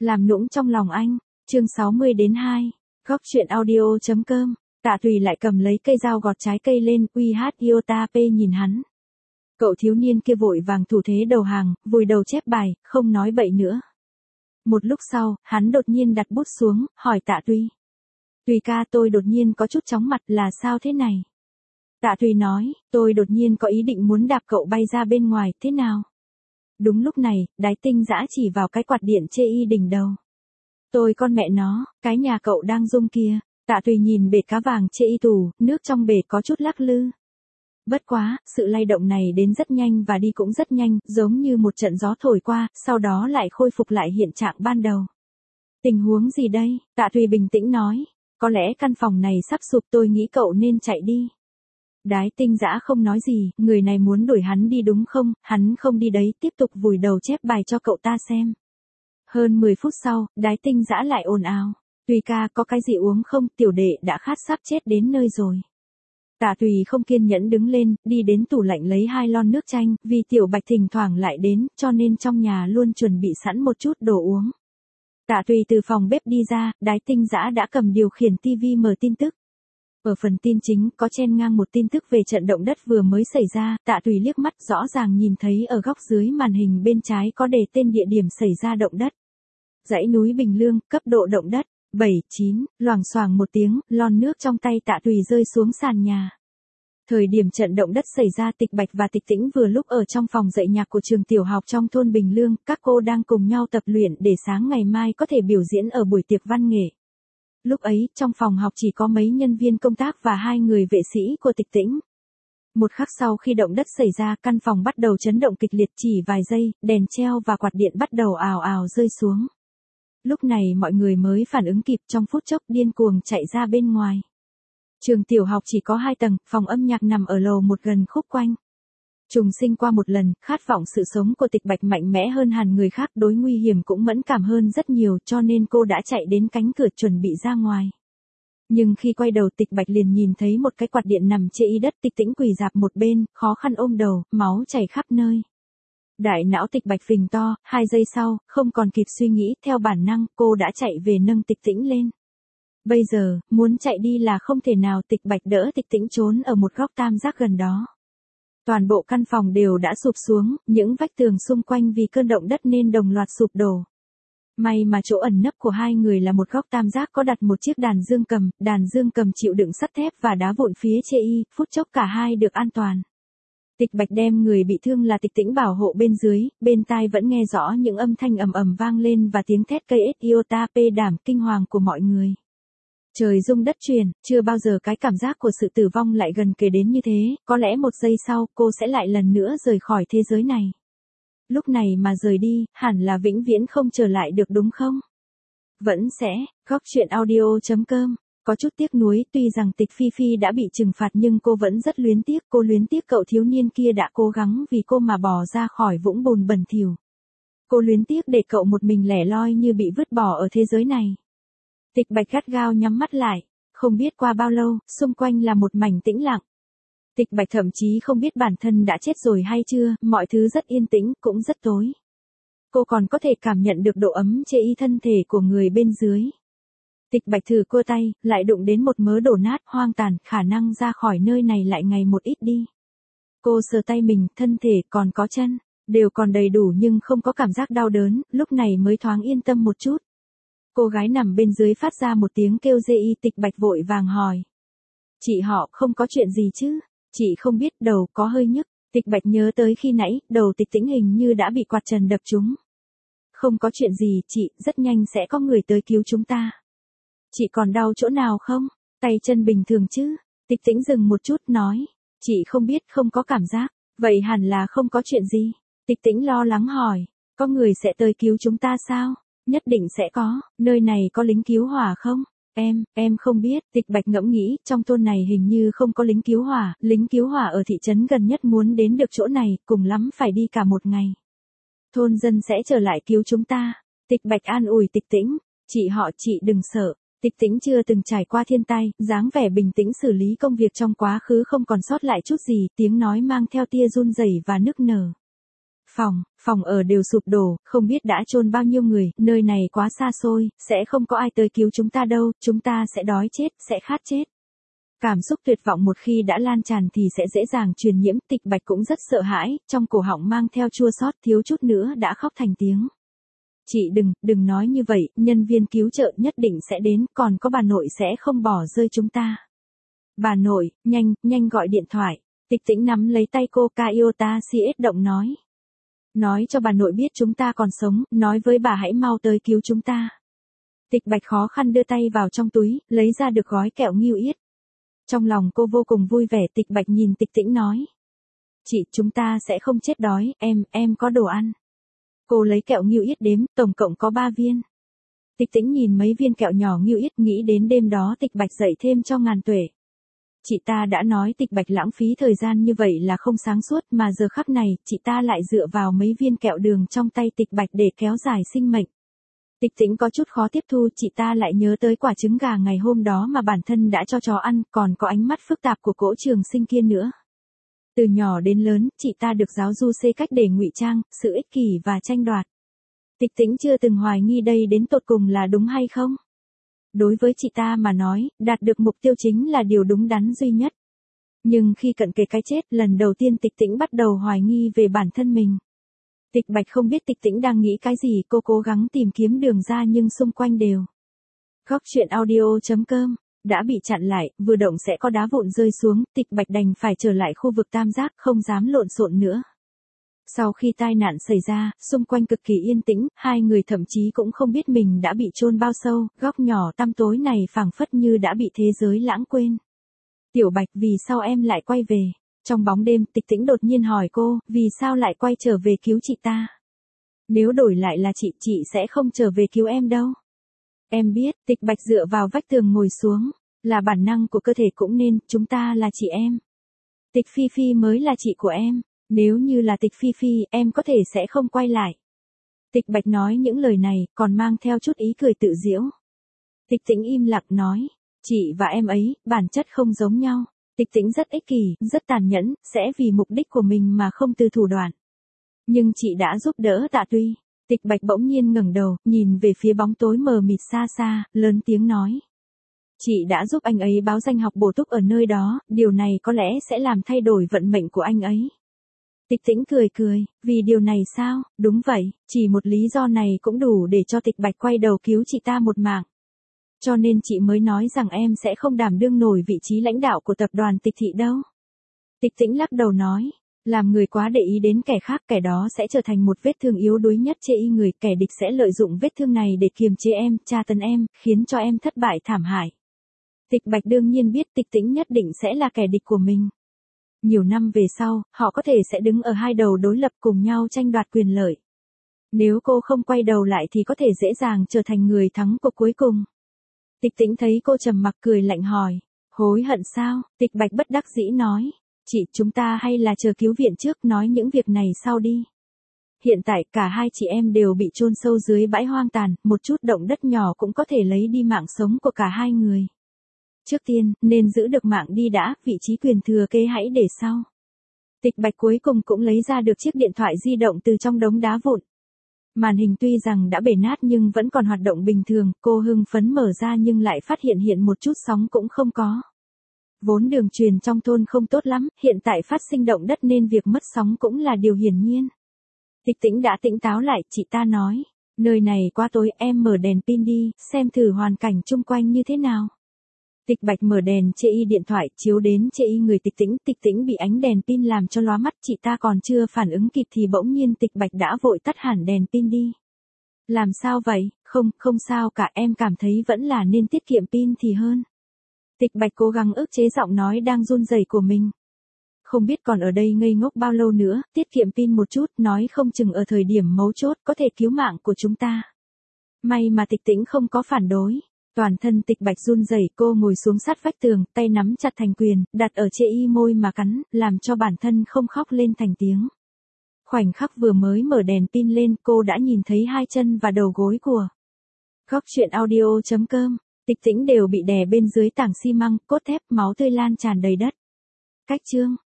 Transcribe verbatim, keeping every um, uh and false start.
Làm nũng trong lòng anh, chương sáu mươi đến hai, góc truyện audio chấm com, Tạ Tùy lại cầm lấy cây dao gọt trái cây lên, uy hát iota p nhìn hắn. Cậu thiếu niên kia vội vàng thủ thế đầu hàng, vùi đầu chép bài, không nói bậy nữa. Một lúc sau, hắn đột nhiên đặt bút xuống, hỏi Tạ Tùy. Tùy ca, tôi đột nhiên có chút chóng mặt, là sao thế này? Tạ Tùy nói, tôi đột nhiên có ý định muốn đạp cậu bay ra bên ngoài, thế nào? Đúng lúc này, Đái Tinh Dã chỉ vào cái quạt điện chê y đỉnh đầu. Tôi con mẹ nó, cái nhà cậu đang rung kia. Tạ Tùy nhìn bể cá vàng chê y tủ, nước trong bể có chút lắc lư. Bất quá, sự lay động này đến rất nhanh và đi cũng rất nhanh, giống như một trận gió thổi qua, sau đó lại khôi phục lại hiện trạng ban đầu. Tình huống gì đây? Tạ Tùy bình tĩnh nói. Có lẽ căn phòng này sắp sụp, tôi nghĩ cậu nên chạy đi. Đái Tinh Dã không nói gì, người này muốn đuổi hắn đi đúng không? Hắn không đi đấy, tiếp tục vùi đầu chép bài cho cậu ta xem. Hơn mười phút sau, Đái Tinh Dã lại ồn ào. Tùy ca, có cái gì uống không? Tiểu đệ đã khát sắp chết đến nơi rồi. Tạ Tùy không kiên nhẫn đứng lên, đi đến tủ lạnh lấy hai lon nước chanh, vì Tiểu Bạch thỉnh thoảng lại đến, cho nên trong nhà luôn chuẩn bị sẵn một chút đồ uống. Tạ Tùy từ phòng bếp đi ra, Đái Tinh Dã đã cầm điều khiển tivi mở tin tức. Ở phần tin chính có chen ngang một tin tức về trận động đất vừa mới xảy ra, Tạ Tùy liếc mắt rõ ràng nhìn thấy ở góc dưới màn hình bên trái có đề tên địa điểm xảy ra động đất. Dãy núi Bình Lương, cấp độ động đất, bảy, chín, loảng xoảng một tiếng, lon nước trong tay Tạ Tùy rơi xuống sàn nhà. Thời điểm trận động đất xảy ra, Tịch Bạch và Tịch Tĩnh vừa lúc ở trong phòng dạy nhạc của trường tiểu học trong thôn Bình Lương, các cô đang cùng nhau tập luyện để sáng ngày mai có thể biểu diễn ở buổi tiệc văn nghệ. Lúc ấy, trong phòng học chỉ có mấy nhân viên công tác và hai người vệ sĩ của Tịch Tĩnh. Một khắc sau khi động đất xảy ra, căn phòng bắt đầu chấn động kịch liệt, chỉ vài giây, đèn treo và quạt điện bắt đầu ào ào rơi xuống. Lúc này mọi người mới phản ứng kịp, trong phút chốc điên cuồng chạy ra bên ngoài. Trường tiểu học chỉ có hai tầng, phòng âm nhạc nằm ở lầu một gần khúc quanh. Trùng sinh qua một lần, khát vọng sự sống của Tịch Bạch mạnh mẽ hơn hẳn người khác, đối nguy hiểm cũng mẫn cảm hơn rất nhiều, cho nên cô đã chạy đến cánh cửa chuẩn bị ra ngoài. Nhưng khi quay đầu, Tịch Bạch liền nhìn thấy một cái quạt điện nằm chê y đất. Tịch Tĩnh quỳ rạp một bên, khó khăn ôm đầu, máu chảy khắp nơi. Đại não Tịch Bạch phình to, hai giây sau, không còn kịp suy nghĩ, theo bản năng, cô đã chạy về nâng Tịch Tĩnh lên. Bây giờ, muốn chạy đi là không thể nào. Tịch Bạch đỡ Tịch Tĩnh trốn ở một góc tam giác gần đó. Toàn bộ căn phòng đều đã sụp xuống, những vách tường xung quanh vì cơn động đất nên đồng loạt sụp đổ. May mà chỗ ẩn nấp của hai người là một góc tam giác có đặt một chiếc đàn dương cầm, đàn dương cầm chịu đựng sắt thép và đá vụn phía chê y, phút chốc cả hai được an toàn. Tịch Bạch đem người bị thương là Tịch Tĩnh bảo hộ bên dưới, bên tai vẫn nghe rõ những âm thanh ầm ầm vang lên và tiếng thét cây ết iota p đảm kinh hoàng của mọi người. Trời rung đất chuyển, chưa bao giờ cái cảm giác của sự tử vong lại gần kề đến như thế, có lẽ một giây sau cô sẽ lại lần nữa rời khỏi thế giới này. Lúc này mà rời đi, hẳn là vĩnh viễn không trở lại được đúng không? Vẫn sẽ, góc truyện audio chấm com, có chút tiếc nuối, tuy rằng Tịch Phi Phi đã bị trừng phạt nhưng cô vẫn rất luyến tiếc, cô luyến tiếc cậu thiếu niên kia đã cố gắng vì cô mà bò ra khỏi vũng bùn bẩn thỉu. Cô luyến tiếc để cậu một mình lẻ loi như bị vứt bỏ ở thế giới này. Tịch Bạch gắt gao nhắm mắt lại, không biết qua bao lâu, xung quanh là một mảnh tĩnh lặng. Tịch Bạch thậm chí không biết bản thân đã chết rồi hay chưa, mọi thứ rất yên tĩnh, cũng rất tối. Cô còn có thể cảm nhận được độ ấm chê y thân thể của người bên dưới. Tịch Bạch thử cua tay, lại đụng đến một mớ đổ nát, hoang tàn, khả năng ra khỏi nơi này lại ngày một ít đi. Cô sờ tay mình, thân thể còn có chân, đều còn đầy đủ nhưng không có cảm giác đau đớn, lúc này mới thoáng yên tâm một chút. Cô gái nằm bên dưới phát ra một tiếng kêu dê y. Tịch Bạch vội vàng hỏi. Chị họ không có chuyện gì chứ? Chị không biết, đầu có hơi nhức. Tịch Bạch nhớ tới khi nãy, đầu Tịch Tĩnh hình như đã bị quạt trần đập trúng. Không có chuyện gì, chị, rất nhanh sẽ có người tới cứu chúng ta. Chị còn đau chỗ nào không? Tay chân bình thường chứ? Tịch Tĩnh dừng một chút nói. Chị không biết, không có cảm giác. Vậy hẳn là không có chuyện gì. Tịch Tĩnh lo lắng hỏi. Có người sẽ tới cứu chúng ta sao? Nhất định sẽ có, nơi này có lính cứu hỏa không? Em, em không biết. Tịch Bạch ngẫm nghĩ, trong thôn này hình như không có lính cứu hỏa, lính cứu hỏa ở thị trấn gần nhất muốn đến được chỗ này, cùng lắm phải đi cả một ngày. Thôn dân sẽ trở lại cứu chúng ta. Tịch Bạch an ủi Tịch Tĩnh, chị họ, chị đừng sợ. Tịch Tĩnh chưa từng trải qua thiên tai, dáng vẻ bình tĩnh xử lý công việc trong quá khứ không còn sót lại chút gì, tiếng nói mang theo tia run rẩy và nức nở. Phòng, phòng ở đều sụp đổ, không biết đã chôn bao nhiêu người, nơi này quá xa xôi, sẽ không có ai tới cứu chúng ta đâu, chúng ta sẽ đói chết, sẽ khát chết. Cảm xúc tuyệt vọng một khi đã lan tràn thì sẽ dễ dàng truyền nhiễm, Tịch Bạch cũng rất sợ hãi, trong cổ họng mang theo chua xót, thiếu chút nữa đã khóc thành tiếng. Chị đừng, đừng nói như vậy, nhân viên cứu trợ nhất định sẽ đến, còn có bà nội sẽ không bỏ rơi chúng ta. Bà nội, nhanh, nhanh gọi điện thoại. Tịch Tĩnh nắm lấy tay cô, Kayota siết động nói. Nói cho bà nội biết chúng ta còn sống, nói với bà hãy mau tới cứu chúng ta. Tịch Bạch khó khăn đưa tay vào trong túi, lấy ra được gói kẹo Ngưu Yết. Trong lòng cô vô cùng vui vẻ, Tịch Bạch nhìn Tịch Tĩnh nói. Chị, chúng ta sẽ không chết đói, em, em có đồ ăn. Cô lấy kẹo Ngưu Yết đếm, tổng cộng có ba viên. Tịch Tĩnh nhìn mấy viên kẹo nhỏ Ngưu Yết, nghĩ đến đêm đó Tịch Bạch dạy thêm cho Ngàn Tuệ. Chị ta đã nói Tịch Bạch lãng phí thời gian như vậy là không sáng suốt, mà giờ khắc này, chị ta lại dựa vào mấy viên kẹo đường trong tay Tịch Bạch để kéo dài sinh mệnh. Tịch Tĩnh có chút khó tiếp thu, chị ta lại nhớ tới quả trứng gà ngày hôm đó mà bản thân đã cho chó ăn, còn có ánh mắt phức tạp của Cỗ Trường Sinh kia nữa. Từ nhỏ đến lớn, chị ta được giáo du xê cách để ngụy trang, sự ích kỷ và tranh đoạt. Tịch Tĩnh chưa từng hoài nghi đây đến tột cùng là đúng hay không. Đối với chị ta mà nói, đạt được mục tiêu chính là điều đúng đắn duy nhất. Nhưng khi cận kề cái chết, lần đầu tiên Tịch Tĩnh bắt đầu hoài nghi về bản thân mình. Tịch Bạch không biết Tịch Tĩnh đang nghĩ cái gì, cô cố gắng tìm kiếm đường ra nhưng xung quanh đều. Góc truyện audio chấm com đã bị chặn lại, vừa động sẽ có đá vụn rơi xuống, Tịch Bạch đành phải trở lại khu vực tam giác, không dám lộn xộn nữa. Sau khi tai nạn xảy ra, xung quanh cực kỳ yên tĩnh, hai người thậm chí cũng không biết mình đã bị chôn bao sâu, góc nhỏ tăm tối này phảng phất như đã bị thế giới lãng quên. Tiểu Bạch, vì sao em lại quay về? Trong bóng đêm, Tịch Tĩnh đột nhiên hỏi cô, vì sao lại quay trở về cứu chị ta? Nếu đổi lại là chị, chị sẽ không trở về cứu em đâu. Em biết, Tịch Bạch dựa vào vách tường ngồi xuống, là bản năng của cơ thể cũng nên, chúng ta là chị em. Tịch Phi Phi mới là chị của em. Nếu như là Tịch Phi Phi, em có thể sẽ không quay lại. Tịch Bạch nói những lời này, còn mang theo chút ý cười tự giễu. Tịch Tĩnh im lặng nói, chị và em ấy, bản chất không giống nhau. Tịch Tĩnh rất ích kỷ, rất tàn nhẫn, sẽ vì mục đích của mình mà không từ thủ đoạn. Nhưng chị đã giúp đỡ Tạ Tuy. Tịch Bạch bỗng nhiên ngẩng đầu, nhìn về phía bóng tối mờ mịt xa xa, lớn tiếng nói. Chị đã giúp anh ấy báo danh học bổ túc ở nơi đó, điều này có lẽ sẽ làm thay đổi vận mệnh của anh ấy. Tịch Tĩnh cười cười, vì điều này sao, đúng vậy, chỉ một lý do này cũng đủ để cho Tịch Bạch quay đầu cứu chị ta một mạng. Cho nên chị mới nói rằng em sẽ không đảm đương nổi vị trí lãnh đạo của tập đoàn Tịch Thị đâu. Tịch Tĩnh lắc đầu nói, làm người quá để ý đến kẻ khác, kẻ đó sẽ trở thành một vết thương yếu đuối nhất chê y người, kẻ địch sẽ lợi dụng vết thương này để kiềm chế em, tra tấn em, khiến cho em thất bại thảm hại. Tịch Bạch đương nhiên biết Tịch Tĩnh nhất định sẽ là kẻ địch của mình. Nhiều năm về sau, họ có thể sẽ đứng ở hai đầu đối lập cùng nhau tranh đoạt quyền lợi. Nếu cô không quay đầu lại thì có thể dễ dàng trở thành người thắng cuộc cuối cùng. Tịch Tĩnh thấy cô trầm mặc cười lạnh hỏi, hối hận sao? Tịch Bạch bất đắc dĩ nói, chị, chúng ta hay là chờ cứu viện trước, nói những việc này sau đi. Hiện tại cả hai chị em đều bị chôn sâu dưới bãi hoang tàn, một chút động đất nhỏ cũng có thể lấy đi mạng sống của cả hai người. Trước tiên, nên giữ được mạng đi đã, vị trí quyền thừa kế hãy để sau. Tịch Bạch cuối cùng cũng lấy ra được chiếc điện thoại di động từ trong đống đá vụn. Màn hình tuy rằng đã bể nát nhưng vẫn còn hoạt động bình thường, cô hưng phấn mở ra nhưng lại phát hiện hiện một chút sóng cũng không có. Vốn đường truyền trong thôn không tốt lắm, hiện tại phát sinh động đất nên việc mất sóng cũng là điều hiển nhiên. Tịch Tĩnh đã tỉnh táo lại, chị ta nói, nơi này quá tối, em mở đèn pin đi, xem thử hoàn cảnh chung quanh như thế nào. Tịch Bạch mở đèn chê y điện thoại, chiếu đến chê y người Tịch Tĩnh, Tịch Tĩnh bị ánh đèn pin làm cho lóa mắt, chị ta còn chưa phản ứng kịp thì bỗng nhiên Tịch Bạch đã vội tắt hẳn đèn pin đi. Làm sao vậy? Không, không sao cả, em cảm thấy vẫn là nên tiết kiệm pin thì hơn. Tịch Bạch cố gắng ức chế giọng nói đang run rẩy của mình. Không biết còn ở đây ngây ngốc bao lâu nữa, tiết kiệm pin một chút, nói không chừng ở thời điểm mấu chốt có thể cứu mạng của chúng ta. May mà Tịch Tĩnh không có phản đối. Toàn thân Tịch Bạch run rẩy, cô ngồi xuống sát vách tường, tay nắm chặt thành quyền, đặt ở chê y môi mà cắn, làm cho bản thân không khóc lên thành tiếng. Khoảnh khắc vừa mới mở đèn pin lên, cô đã nhìn thấy hai chân và đầu gối của. Góc truyện audio chấm com, Tịch Tĩnh đều bị đè bên dưới tảng xi măng, cốt thép, máu tươi lan tràn đầy đất. Cách chương